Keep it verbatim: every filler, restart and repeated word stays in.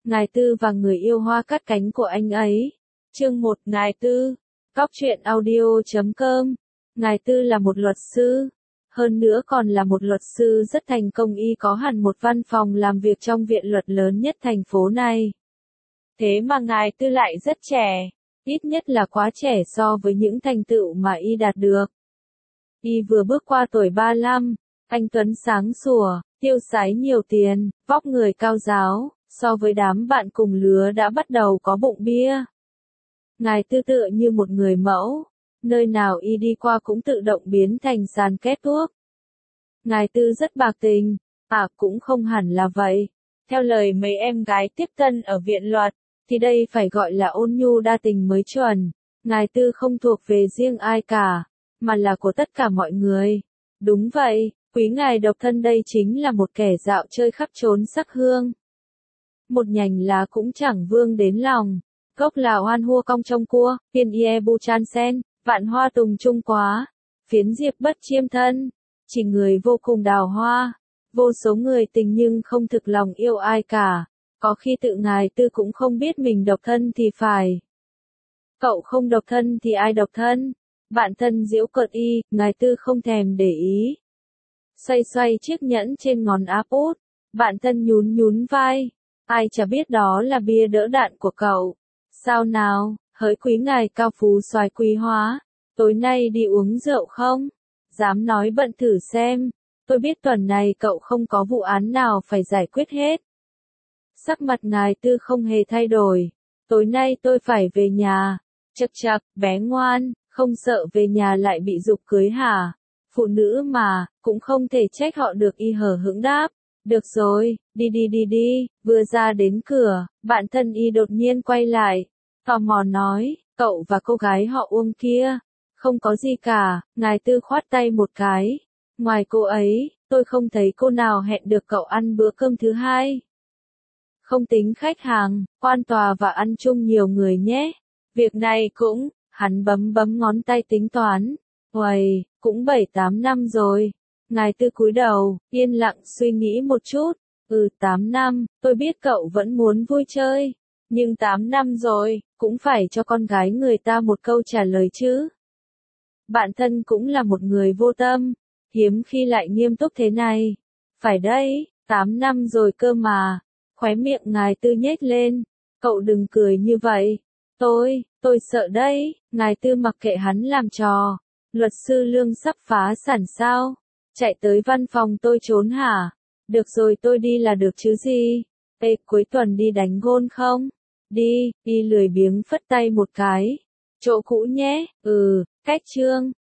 Ngài Tư và người yêu hoa cắt cánh của anh ấy. Chương một, Ngài Tư. Cóc truyện audio chấm com. Ngài Tư là một luật sư. Hơn nữa còn là một luật sư rất thành công, y có hẳn một văn phòng làm việc trong viện luật lớn nhất thành phố này. Thế mà Ngài Tư lại rất trẻ, ít nhất là quá trẻ so với những thành tựu mà y đạt được. Y vừa bước qua tuổi ba mươi lăm, anh tuấn sáng sủa, tiêu sái nhiều tiền, vóc người cao ráo, so với đám bạn cùng lứa đã bắt đầu có bụng bia. Ngài Tư tựa như một người mẫu, nơi nào y đi qua cũng tự động biến thành sàn kết thuốc. Ngài Tư rất bạc tình, à cũng không hẳn là vậy. Theo lời mấy em gái tiếp tân ở viện luật, thì đây phải gọi là ôn nhu đa tình mới chuẩn. Ngài Tư không thuộc về riêng ai cả, mà là của tất cả mọi người. Đúng vậy, quý ngài độc thân đây chính là một kẻ dạo chơi khắp chốn sắc hương. Một nhành lá cũng chẳng vương đến lòng. Gốc là hoan hua cong trong cua, phiên ie bu chan sen, vạn hoa tùng trung quá. Phiến diệp bất chiêm thân, chỉ người vô cùng đào hoa. Vô số người tình nhưng không thực lòng yêu ai cả. Có khi tự ngài Tư cũng không biết mình độc thân thì phải. Cậu không độc thân thì ai độc thân? Bạn thân giễu cợt y, ngài Tư không thèm để ý. Xoay xoay chiếc nhẫn trên ngón áp út, bạn thân nhún nhún vai. Ai chả biết đó là bia đỡ đạn của cậu. Sao nào, hỡi quý ngài cao phú soái quý hóa, tối nay đi uống rượu không? Dám nói bận thử xem, tôi biết tuần này cậu không có vụ án nào phải giải quyết hết. Sắc mặt ngài Tư không hề thay đổi. Tối nay tôi phải về nhà. Chậc chậc, bé ngoan, không sợ về nhà lại bị giục cưới hả? Phụ nữ mà, cũng không thể trách họ được, y hờ hững đáp. Được rồi, đi đi đi đi. Vừa ra đến cửa, bạn thân y đột nhiên quay lại. Tò mò nói, cậu và cô gái họ Uông kia. Không có gì cả, ngài Tư khoát tay một cái. Ngoài cô ấy, tôi không thấy cô nào hẹn được cậu ăn bữa cơm thứ hai. Không tính khách hàng, quan tòa và ăn chung nhiều người nhé. Việc này cũng, hắn bấm bấm ngón tay tính toán. Uầy, cũng bảy tám năm rồi. Ngài Tư cúi đầu, yên lặng suy nghĩ một chút. Ừ, tám năm, tôi biết cậu vẫn muốn vui chơi. Nhưng tám năm rồi, cũng phải cho con gái người ta một câu trả lời chứ. Bạn thân cũng là một người vô tâm, hiếm khi lại nghiêm túc thế này. Phải đấy, tám năm rồi cơ mà. Khóe miệng ngài Tư nhếch lên. Cậu đừng cười như vậy. Tôi, tôi sợ đấy. Ngài Tư mặc kệ hắn làm trò. Luật sư Lương sắp phá sản sao? Chạy tới văn phòng tôi trốn hả? Được rồi, tôi đi là được chứ gì? Ê, cuối tuần đi đánh gôn không? Đi, đi lười biếng phất tay một cái. Chỗ cũ nhé, ừ, cách chương.